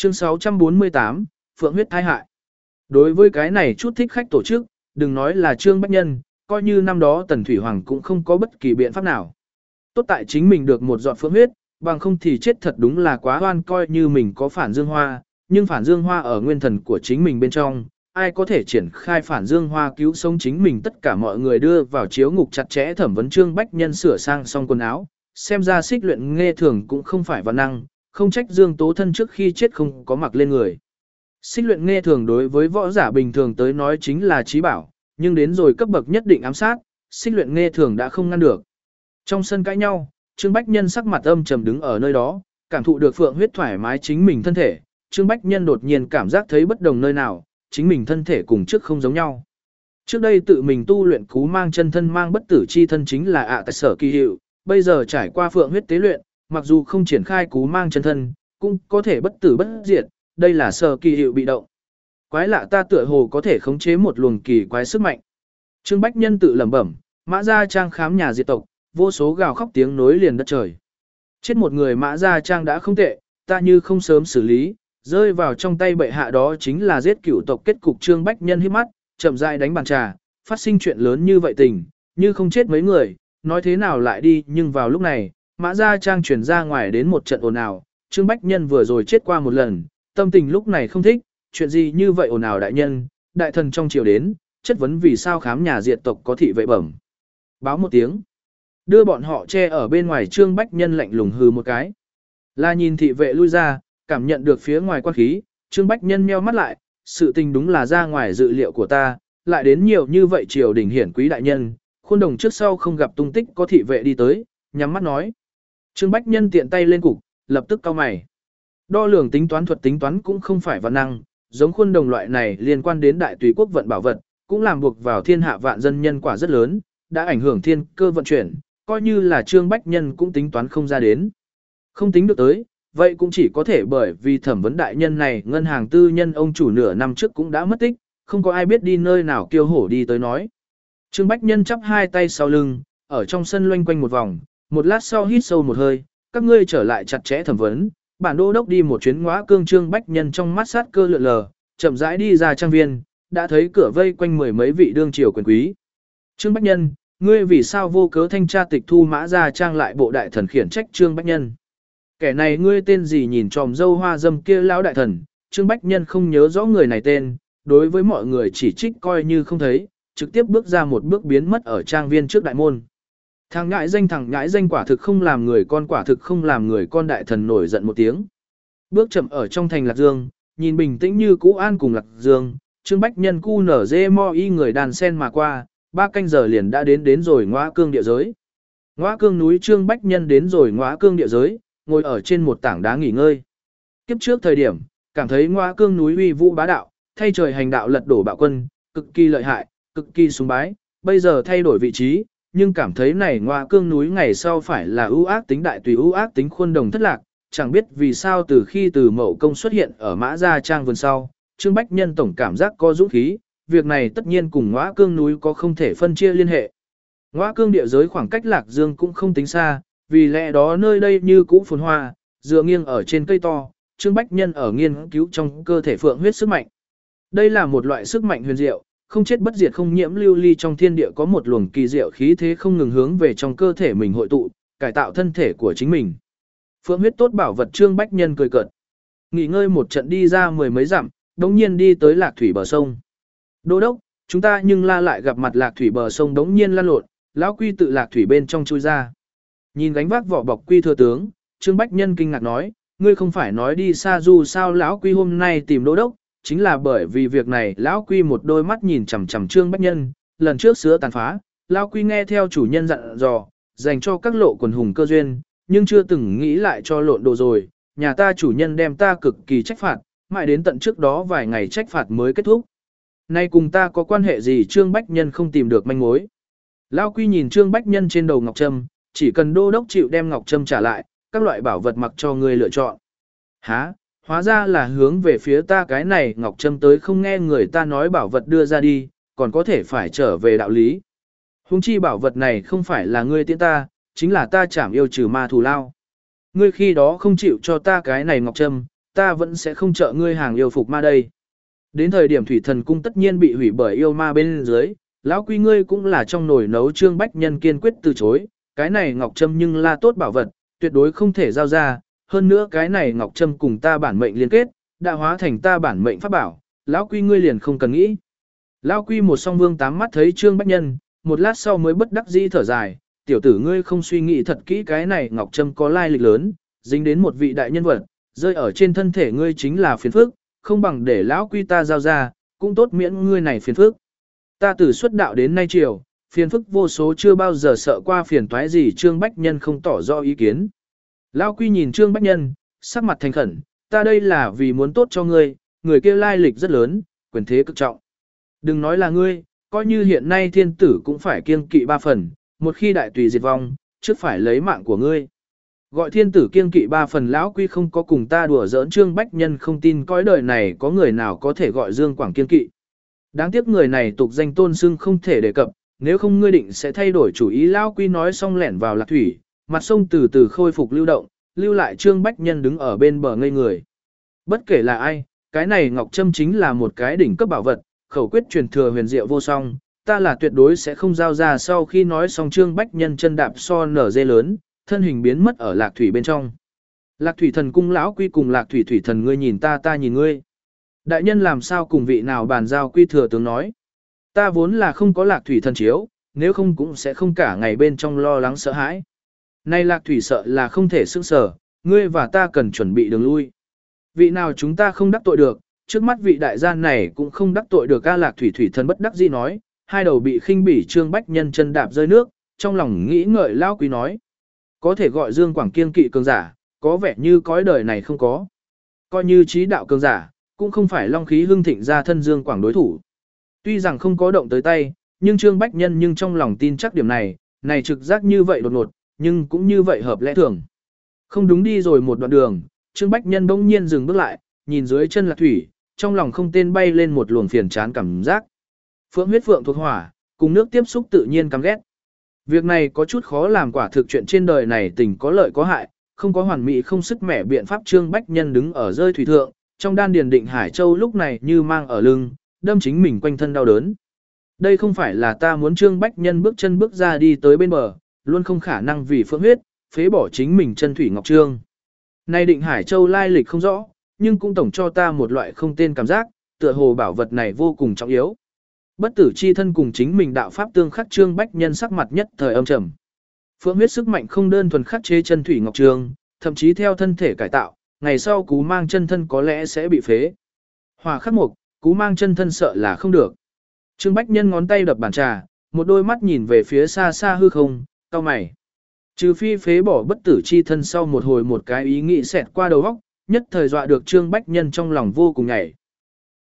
Chương 648, Phượng huyết thai hại. Đối với cái này chút thích khách tổ chức, đừng nói là Trương Bách Nhân, coi như năm đó Tần Thủy Hoàng cũng không có bất kỳ biện pháp nào. Tốt tại chính mình được một giọt phượng huyết, bằng không thì chết thật đúng là quá oan, coi như mình có phản dương hoa, nhưng phản dương hoa ở nguyên thần của chính mình bên trong, ai có thể triển khai phản dương hoa cứu sống chính mình. Tất cả mọi người đưa vào chiếu ngục chặt chẽ thẩm vấn Trương Bách Nhân sửa sang xong quần áo, xem ra Xích Luyện Nghe Thường cũng không phải văn năng, không trách Dương Tố Thân trước khi chết không có mặc lên người. Xích Luyện Nghe Thường đối với võ giả bình thường tới nói chính là trí bảo, nhưng đến rồi cấp bậc nhất định ám sát, Xích Luyện Nghe Thường đã không ngăn được. Trong sân cãi nhau, Trương Bách Nhân sắc mặt âm trầm đứng ở nơi đó, cảm thụ được phượng huyết thoải mái chính mình thân thể. Trương Bách Nhân đột nhiên cảm giác thấy bất đồng nơi nào, chính mình thân thể cùng trước không giống nhau. Trước đây tự mình tu luyện cú mang chân thân mang bất tử chi thân chính là tại sở kỳ hiệu, bây giờ trải qua phượng huyết tế luyện, mặc dù không triển khai cú mang chân thân, cũng có thể bất tử bất diệt, đây là sở kỳ hiệu bị động. Quái lạ, ta tựa hồ có thể khống chế một luồng kỳ quái sức mạnh. Trương Bách Nhân tự lẩm bẩm, Mã Gia Trang khám nhà diệt tộc, vô số gào khóc tiếng nối liền đất trời. Chết một người Mã Gia Trang đã không tệ, ta như không sớm xử lý, rơi vào trong tay bệ hạ đó chính là giết cửu tộc kết cục. Trương Bách Nhân hít mắt, chậm rãi đánh bàn trà, phát sinh chuyện lớn như vậy tình, như không chết mấy người, nói thế nào lại đi. Nhưng vào lúc này, Mã Gia Trang chuyển ra ngoài đến một trận ồn ào, Trương Bách Nhân vừa rồi chết qua một lần, tâm tình lúc này không thích, chuyện gì như vậy ồn ào đại nhân, đại thần trong triều đến, chất vấn vì sao khám nhà diệt tộc có thị vệ bẩm. Báo một tiếng, đưa bọn họ che ở bên ngoài. Trương Bách Nhân lạnh lùng hừ một cái. Là nhìn thị vệ lui ra, cảm nhận được phía ngoài quan khí, Trương Bách Nhân meo mắt lại, sự tình đúng là ra ngoài dự liệu của ta, lại đến nhiều như vậy triều đình hiển quý đại nhân, khuôn đồng trước sau không gặp tung tích có thị vệ đi tới, nhắm mắt nói. Trương Bách Nhân tiện tay lên cục, lập tức cau mày. Đo lường tính toán thuật tính toán cũng không phải văn năng, giống khuôn đồng loại này liên quan đến đại tùy quốc vận bảo vật, cũng làm buộc vào thiên hạ vạn dân nhân quả rất lớn, đã ảnh hưởng thiên cơ vận chuyển, coi như là Trương Bách Nhân cũng tính toán không ra đến. Không tính được tới, vậy cũng chỉ có thể bởi vì thẩm vấn đại nhân này ngân hàng tư nhân ông chủ nửa năm trước cũng đã mất tích, không có ai biết đi nơi nào kiêu hổ đi tới nói. Trương Bách Nhân chắp hai tay sau lưng, ở trong sân loanh quanh một vòng, một lát sau hít sâu một hơi, các ngươi trở lại chặt chẽ thẩm vấn, bản đô đốc đi một chuyến Ngõa Cương. Trương Bách Nhân trong mắt sát cơ lượn lờ, chậm rãi đi ra trang viên, đã thấy cửa vây quanh mười mấy vị đương triều quyền quý. Trương Bách Nhân, ngươi vì sao vô cớ thanh tra tịch thu Mã Gia Trang lại bộ đại thần khiển trách Trương Bách Nhân. Kẻ này ngươi tên gì? Nhìn tròm dâu hoa dâm kia lão đại thần, Trương Bách Nhân không nhớ rõ người này tên, đối với mọi người chỉ trích coi như không thấy, trực tiếp bước ra một bước biến mất ở trang viên trước đại môn. Thằng ngãi danh quả thực không làm người con, quả thực không làm người con. Đại thần nổi giận một tiếng. Bước chậm ở trong thành Lạc Dương, nhìn bình tĩnh như cũ an cùng Lạc Dương, Trương Bách Nhân cu nở dê mo y người đàn sen mà qua, 3 canh giờ liền đã đến rồi Ngõa Cương địa giới. Ngõa Cương núi. Trương Bách Nhân đến rồi Ngõa Cương địa giới, ngồi ở trên một tảng đá nghỉ ngơi. Kiếp trước thời điểm, cảm thấy Ngõa Cương núi uy vũ bá đạo, thay trời hành đạo lật đổ bạo quân, cực kỳ lợi hại, cực kỳ sùng bái, bây giờ thay đổi vị trí, nhưng cảm thấy này Ngõa Cương núi ngày sau phải là ưu ác tính đại tùy ưu ác tính khuôn đồng thất lạc, chẳng biết vì sao từ khi Từ Mậu Công xuất hiện ở Mã Gia Trang vườn sau, Trương Bách Nhân tổng cảm giác có dũng khí, việc này tất nhiên cùng Ngõa Cương núi có không thể phân chia liên hệ. Ngõa Cương địa giới khoảng cách Lạc Dương cũng không tính xa, vì lẽ đó nơi đây như cũ phồn hoa, dựa nghiêng ở trên cây to, Trương Bách Nhân ở nghiên cứu trong cơ thể phượng huyết sức mạnh. Đây là một loại sức mạnh huyền diệu, không chết bất diệt không nhiễm lưu ly, trong thiên địa có một luồng kỳ diệu khí thế không ngừng hướng về trong cơ thể mình hội tụ, cải tạo thân thể của chính mình. Phượng huyết tốt bảo vật. Trương Bách Nhân cười cợt. Nghỉ ngơi một trận đi ra mười mấy dặm, đống nhiên đi tới Lạc Thủy bờ sông. Đô đốc, chúng ta nhưng la lại gặp mặt Lạc Thủy bờ sông đống nhiên lăn lộn, lão Quy tự Lạc Thủy bên trong chui ra. Nhìn gánh vác vỏ bọc Quy thừa tướng, Trương Bách Nhân kinh ngạc nói, ngươi không phải nói đi xa du sao? Lão Quy hôm nay tìm đô đốc, chính là bởi vì việc này. Lão Quy một đôi mắt nhìn chằm chằm Trương Bách Nhân, lần trước sữa tàn phá, Lão Quy nghe theo chủ nhân dặn dò, dành cho các lộ quần hùng cơ duyên, nhưng chưa từng nghĩ lại cho lộn đồ rồi, nhà ta chủ nhân đem ta cực kỳ trách phạt, mãi đến tận trước đó vài ngày trách phạt mới kết thúc. Nay cùng ta có quan hệ gì? Trương Bách Nhân không tìm được manh mối. Lão Quy nhìn Trương Bách Nhân trên đầu ngọc trâm, chỉ cần đô đốc chịu đem ngọc trâm trả lại, các loại bảo vật mặc cho người lựa chọn. Hả? Hóa ra là hướng về phía ta cái này ngọc trâm tới, không nghe người ta nói bảo vật đưa ra đi, còn có thể phải trở về đạo lý. Huống chi bảo vật này không phải là ngươi tiễn ta, chính là ta trảm yêu trừ ma thù lao. Ngươi khi đó không chịu cho ta cái này ngọc trâm, ta vẫn sẽ không trợ ngươi hàng yêu phục ma đây. Đến thời điểm thủy thần cung tất nhiên bị hủy bởi yêu ma bên dưới, lão quy ngươi cũng là trong nồi nấu. Trương Bách Nhân kiên quyết từ chối, cái này ngọc trâm nhưng là tốt bảo vật, tuyệt đối không thể giao ra, hơn nữa cái này ngọc trâm cùng ta bản mệnh liên kết, đã hóa thành ta bản mệnh pháp bảo, lão quy ngươi liền không cần nghĩ. Lão quy một song vương tám mắt thấy Trương Bách Nhân, một lát sau mới bất đắc dĩ thở dài, tiểu tử ngươi không suy nghĩ thật kỹ cái này ngọc trâm có lai lịch lớn, dính đến một vị đại nhân vật, rơi ở trên thân thể ngươi chính là phiền phức, không bằng để lão quy ta giao ra, cũng tốt miễn ngươi này phiền phức. Ta từ xuất đạo đến nay chiều, phiền phức vô số chưa bao giờ sợ qua phiền toái gì. Trương Bách Nhân không tỏ rõ ý kiến. Lão quy nhìn Trương Bách Nhân, sắc mặt thành khẩn, ta đây là vì muốn tốt cho ngươi, người kia lai lịch rất lớn, quyền thế cực trọng. Đừng nói là ngươi, coi như hiện nay thiên tử cũng phải kiêng kỵ 3 phần, một khi đại tùy diệt vong, trước phải lấy mạng của ngươi. Gọi thiên tử kiêng kỵ 3 phần, lão quy không có cùng ta đùa giỡn. Trương Bách Nhân không tin cõi đời này có người nào có thể gọi Dương Quảng kiêng kỵ. Đáng tiếc người này tục danh tôn xưng không thể đề cập, nếu không ngươi định sẽ thay đổi chủ ý. Lão quy nói xong lẻn vào lạc thủy, mặt sông từ từ khôi phục lưu động, lưu lại Trương Bách Nhân đứng ở bên bờ ngây người. Bất kể là ai, cái này ngọc trâm chính là một cái đỉnh cấp bảo vật, khẩu quyết truyền thừa huyền diệu vô song, ta là tuyệt đối sẽ không giao ra. Sau khi nói xong Trương Bách Nhân chân đạp so nở dê lớn, thân hình biến mất ở lạc thủy bên trong. Lạc thủy thần cung lão quy cùng lạc thủy thủy thần ngươi nhìn ta ta nhìn ngươi. Đại nhân làm sao cùng vị nào bàn giao? Quy thừa tướng nói. Ta vốn là không có lạc thủy thần chiếu, nếu không cũng sẽ không cả ngày bên trong lo lắng sợ hãi. Nay lạc thủy sợ là không thể xưng sở, ngươi và ta cần chuẩn bị đường lui. Vị nào chúng ta không đắc tội được, trước mắt vị đại gian này cũng không đắc tội được. A lạc thủy thủy thần bất đắc dĩ nói, hai đầu bị khinh bỉ. Trương Bách Nhân chân đạp rơi nước, trong lòng nghĩ ngợi. Lão quý nói, có thể gọi Dương Quảng kiêng kỵ cường giả, có vẻ như cõi đời này không có. Coi như trí đạo cường giả, cũng không phải long khí hưng thịnh ra thân Dương Quảng đối thủ. Tuy rằng không có động tới tay, nhưng Trương Bách Nhân nhưng trong lòng tin chắc điểm này, này trực giác như vậy đột ngột, nhưng cũng như vậy hợp lẽ thường. Không đúng đi rồi một đoạn đường, Trương Bách Nhân bỗng nhiên dừng bước lại, nhìn dưới chân lạc thủy, trong lòng không tên bay lên một luồng phiền chán cảm giác. Phượng huyết phượng thuộc hỏa, cùng nước tiếp xúc tự nhiên căm ghét. Việc này có chút khó làm, quả thực chuyện trên đời này tình có lợi có hại, không có hoàn mỹ không sức mẻ biện pháp. Trương Bách Nhân đứng ở rơi thủy thượng, trong đan điền định Hải Châu lúc này như mang ở lưng, đâm chính mình quanh thân đau đớn. Đây không phải là ta muốn. Trương Bách Nhân bước chân bước ra đi tới bên bờ, luôn không khả năng vì phượng huyết, phế bỏ chính mình chân thủy ngọc trương. Này định Hải Châu lai lịch không rõ, nhưng cũng tổng cho ta một loại không tên cảm giác, tựa hồ bảo vật này vô cùng trọng yếu. Bất tử chi thân cùng chính mình đạo pháp tương khắc. Trương Bách Nhân sắc mặt nhất thời âm trầm. Phượng huyết sức mạnh không đơn thuần khắc chế chân thủy ngọc trương, thậm chí theo thân thể cải tạo, ngày sau cú mang chân thân có lẽ sẽ bị phế. Hỏa khắc mục, cú mang chân thân sợ là không được. Trương Bách Nhân ngón tay đập bàn trà, một đôi mắt nhìn về phía xa xa hư không, cau mày. Trừ phi phế bỏ bất tử chi thân, sau một hồi một cái ý nghĩ xẹt qua đầu óc, nhất thời dọa được Trương Bách Nhân trong lòng vô cùng nhảy.